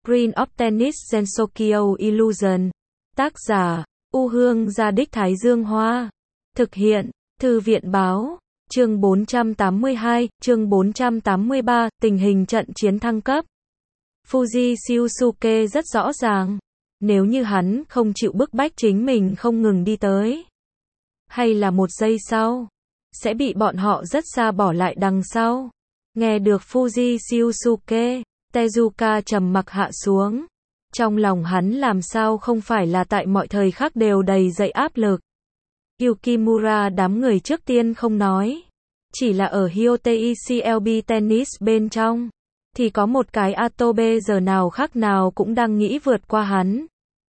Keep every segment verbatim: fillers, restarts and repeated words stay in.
Green of Tennis Gensokyo Illusion. Tác giả, U Hương Gia Đích Thái Dương Hoa. Thực hiện, Thư viện Báo. Chương bốn trăm tám mươi hai, chương bốn trăm tám mươi ba, tình hình trận chiến thăng cấp. Fuji Shiosuke rất rõ ràng. Nếu như hắn không chịu bức bách chính mình không ngừng đi tới, hay là một giây sau, sẽ bị bọn họ rất xa bỏ lại đằng sau. Nghe được Fuji Shiosuke, Tezuka trầm mặc hạ xuống. Trong lòng hắn làm sao không phải là tại mọi thời khắc đều đầy dậy áp lực. Yukimura đám người trước tiên không nói. Chỉ là ở Hyotei xê lờ bê Tennis bên trong, thì có một cái Atobe giờ nào khác nào cũng đang nghĩ vượt qua hắn.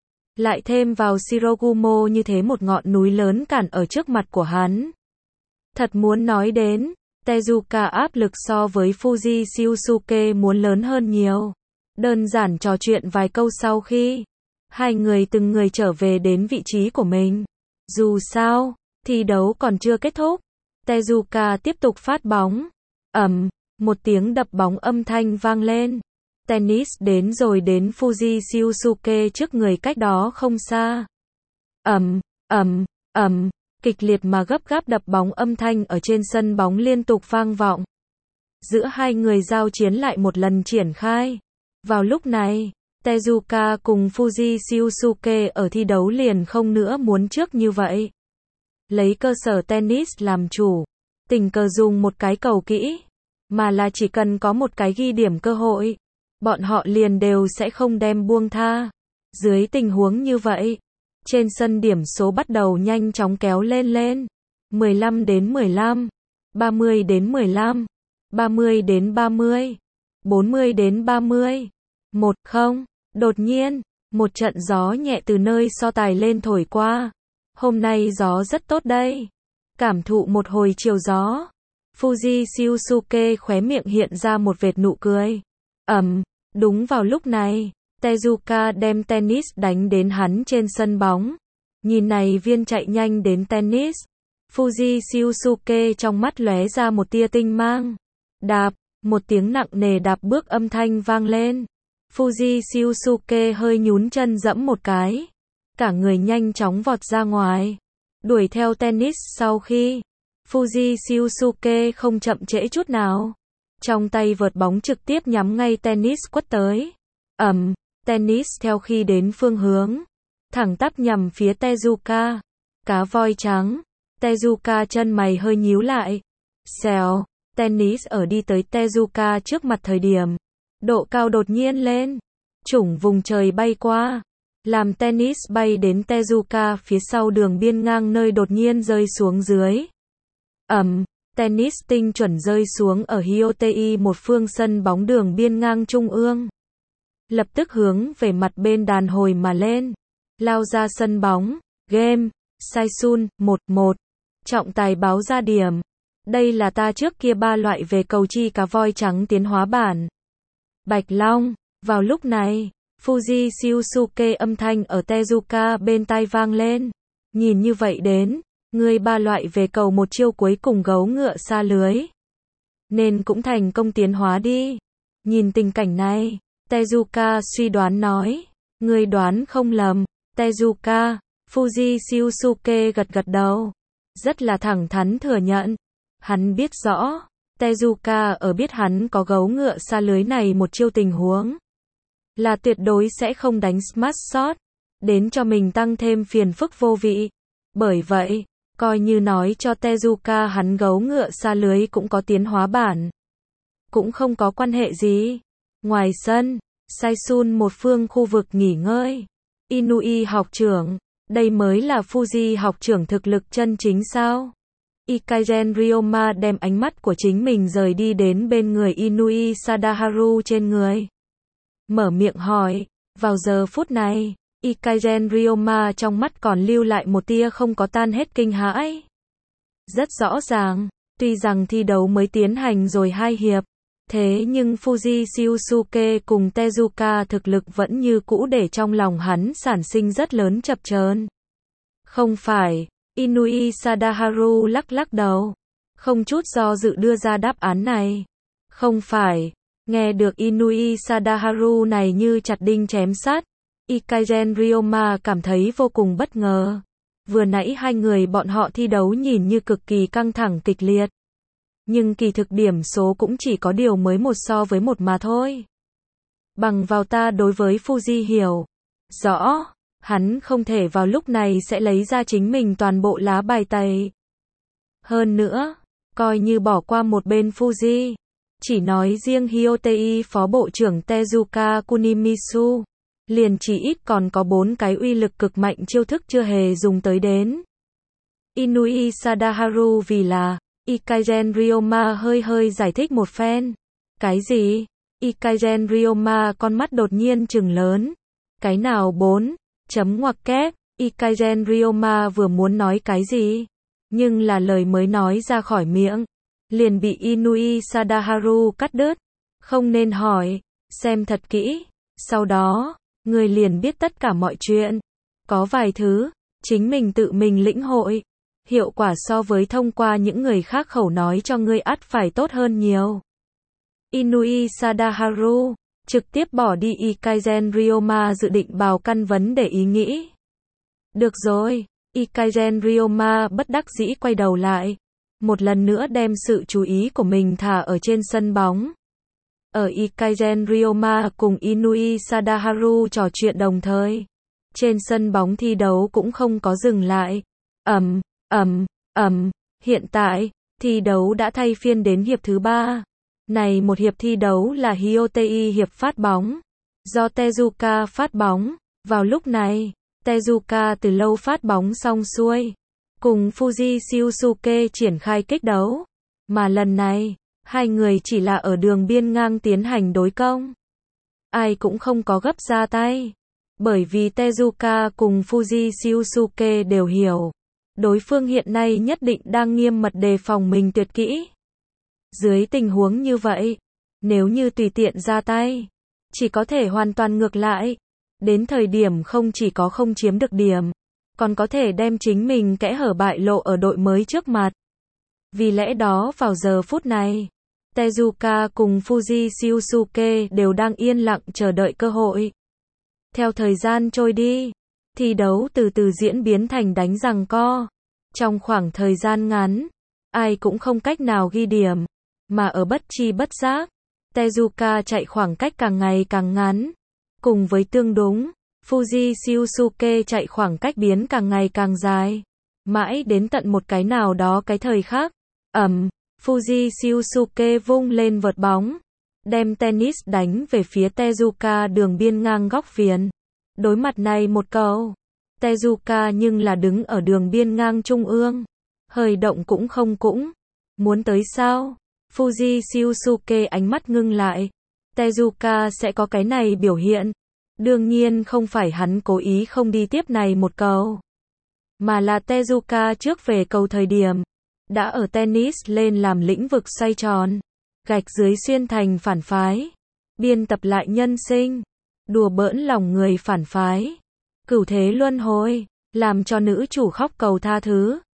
Lại thêm vào Shirogumo như thế một ngọn núi lớn cản ở trước mặt của hắn. Thật muốn nói đến, Tezuka áp lực so với Fuji Shiosuke muốn lớn hơn nhiều. Đơn giản trò chuyện vài câu sau khi hai người từng người trở về đến vị trí của mình. Dù sao, thi đấu còn chưa kết thúc. Tezuka tiếp tục phát bóng. Ầm, một tiếng đập bóng âm thanh vang lên. Tennis đến rồi đến Fuji Shiosuke trước người cách đó không xa. Ầm, ầm, ầm, kịch liệt mà gấp gáp đập bóng âm thanh ở trên sân bóng liên tục vang vọng. Giữa hai người giao chiến lại một lần triển khai. Vào lúc này, Tezuka cùng Fuji Shiosuke ở thi đấu liền không nữa muốn trước như vậy. Lấy cơ sở tennis làm chủ, tình cờ dùng một cái cầu kỹ, mà là chỉ cần có một cái ghi điểm cơ hội, bọn họ liền đều sẽ không đem buông tha. Dưới tình huống như vậy, trên sân điểm số bắt đầu nhanh chóng kéo lên lên. mười lăm đến mười lăm, ba mươi đến mười lăm, ba mươi đến ba mươi, bốn mươi đến ba mươi. một không, đột nhiên, một trận gió nhẹ từ nơi so tài lên thổi qua. Hôm nay gió rất tốt đây. Cảm thụ một hồi chiều gió. Fuji Shiosuke khóe miệng hiện ra một vệt nụ cười. Ầm, đúng vào lúc này, Tezuka đem tennis đánh đến hắn trên sân bóng. Nhìn này viên chạy nhanh đến tennis. Fuji Shiosuke trong mắt lóe ra một tia tinh mang. Đạp, một tiếng nặng nề đạp bước âm thanh vang lên. Fuji Shiosuke hơi nhún chân dẫm một cái. Cả người nhanh chóng vọt ra ngoài. Đuổi theo tennis sau khi. Fuji Shiosuke không chậm trễ chút nào. Trong tay vợt bóng trực tiếp nhắm ngay tennis quất tới. Ầm, tennis theo khi đến phương hướng. Thẳng tắp nhằm phía Tezuka. Cá voi trắng. Tezuka chân mày hơi nhíu lại. Xèo, tennis ở đi tới Tezuka trước mặt thời điểm. Độ cao đột nhiên lên. Chủng vùng trời bay qua. Làm tennis bay đến Tezuka phía sau đường biên ngang nơi đột nhiên rơi xuống dưới. Ầm, tennis tinh chuẩn rơi xuống ở Hyotei một phương sân bóng đường biên ngang trung ương. Lập tức hướng về mặt bên đàn hồi mà lên. Lao ra sân bóng. Game. Saisun, một một. Trọng tài báo ra điểm. Đây là ta trước kia ba loại về cầu chi cá voi trắng tiến hóa bản. Bạch Long. Vào lúc này, Fuji Shiosuke âm thanh ở Tezuka bên tai vang lên. Nhìn như vậy đến, ngươi ba loại về cầu một chiêu cuối cùng gấu ngựa xa lưới. Nên cũng thành công tiến hóa đi. Nhìn tình cảnh này, Tezuka suy đoán nói. Ngươi đoán không lầm, Tezuka. Fuji Shiosuke gật gật đầu. Rất là thẳng thắn thừa nhận. Hắn biết rõ, Tezuka ở biết hắn có gấu ngựa xa lưới này một chiêu tình huống. Là tuyệt đối sẽ không đánh smash shot. Đến cho mình tăng thêm phiền phức vô vị. Bởi vậy, coi như nói cho Tezuka hắn gấu ngựa xa lưới cũng có tiến hóa bản. Cũng không có quan hệ gì. Ngoài sân, Saisun một phương khu vực nghỉ ngơi. Inui học trưởng. Đây mới là Fuji học trưởng thực lực chân chính sao? Ikaigen Ryoma đem ánh mắt của chính mình rời đi đến bên người Inui Sadaharu trên người. Mở miệng hỏi. Vào giờ phút này, Ikaigen Ryoma trong mắt còn lưu lại một tia không có tan hết kinh hãi. Rất rõ ràng, tuy rằng thi đấu mới tiến hành rồi hai hiệp, thế nhưng Fuji Shiosuke cùng Tezuka thực lực vẫn như cũ để trong lòng hắn sản sinh rất lớn chập chờn. Không phải, Inui Sadaharu lắc lắc đầu, không chút do dự đưa ra đáp án này. Không phải, Nghe được Inui Sadaharu này như chặt đinh chém sắt, Ikagen Ryoma cảm thấy vô cùng bất ngờ. Vừa nãy hai người bọn họ thi đấu nhìn như cực kỳ căng thẳng kịch liệt. Nhưng kỳ thực điểm số cũng chỉ có điều mới một so với một mà thôi. Bằng vào ta đối với Fuji hiểu rõ, hắn không thể vào lúc này sẽ lấy ra chính mình toàn bộ lá bài tẩy. Hơn nữa, coi như bỏ qua một bên Fuji, chỉ nói riêng Hyotei phó bộ trưởng Tezuka Kunimitsu, liền chỉ ít còn có bốn cái uy lực cực mạnh chiêu thức chưa hề dùng tới đến. Inui Sadaharu vì là, Ikagen Ryoma hơi hơi giải thích một phen. Cái gì? Ikagen Ryoma con mắt đột nhiên trừng lớn. Cái nào bốn? Chấm ngoặc kép. Ikagen Ryoma vừa muốn nói cái gì? Nhưng là lời mới nói ra khỏi miệng, liền bị Inui Sadaharu cắt đứt. Không nên hỏi, xem thật kỹ. Sau đó, người liền biết tất cả mọi chuyện. Có vài thứ, chính mình tự mình lĩnh hội. Hiệu quả so với thông qua những người khác khẩu nói cho ngươi ắt phải tốt hơn nhiều. Inui Sadaharu trực tiếp bỏ đi Ikagen Ryoma dự định bào căn vấn để ý nghĩ. Được rồi, Ikagen Ryoma bất đắc dĩ quay đầu lại. Một lần nữa đem sự chú ý của mình thả ở trên sân bóng. Ở Ikagen Ryoma cùng Inui Sadaharu trò chuyện đồng thời. Trên sân bóng thi đấu cũng không có dừng lại. Ầm, ầm, ầm, hiện tại, thi đấu đã thay phiên đến hiệp thứ ba. Này một hiệp thi đấu là Hyotei hiệp phát bóng. Do Tezuka phát bóng. Vào lúc này, Tezuka từ lâu phát bóng xong xuôi. Cùng Fuji Shiosuke triển khai kích đấu. Mà lần này, hai người chỉ là ở đường biên ngang tiến hành đối công. Ai cũng không có gấp ra tay. Bởi vì Tezuka cùng Fuji Shiosuke đều hiểu. Đối phương hiện nay nhất định đang nghiêm mật đề phòng mình tuyệt kỹ. Dưới tình huống như vậy, nếu như tùy tiện ra tay, chỉ có thể hoàn toàn ngược lại. Đến thời điểm không chỉ có không chiếm được điểm, còn có thể đem chính mình kẽ hở bại lộ ở đội mới trước mặt. Vì lẽ đó vào giờ phút này, Tezuka cùng Fuji Shiosuke đều đang yên lặng chờ đợi cơ hội. Theo thời gian trôi đi, thi đấu từ từ diễn biến thành đánh giằng co. Trong khoảng thời gian ngắn, ai cũng không cách nào ghi điểm, mà ở bất chi bất giác, Tezuka chạy khoảng cách càng ngày càng ngắn. Cùng với tương đúng, Fuji Shiosuke chạy khoảng cách biến càng ngày càng dài. Mãi đến tận một cái nào đó cái thời khắc, ầm, Fuji Shiosuke vung lên vợt bóng, đem tennis đánh về phía Tezuka đường biên ngang góc viền. Đối mặt này một cầu, Tezuka nhưng là đứng ở đường biên ngang trung ương, hơi động cũng không cũng. Muốn tới sao? Fuji Shiosuke ánh mắt ngưng lại. Tezuka sẽ có cái này biểu hiện. Đương nhiên không phải hắn cố ý không đi tiếp này một cầu, mà là Tezuka trước về cầu thời điểm, đã ở tennis lên làm lĩnh vực xoay tròn, gạch dưới xuyên thành phản phái, biên tập lại nhân sinh, đùa bỡn lòng người phản phái, cửu thế luân hồi, làm cho nữ chủ khóc cầu tha thứ.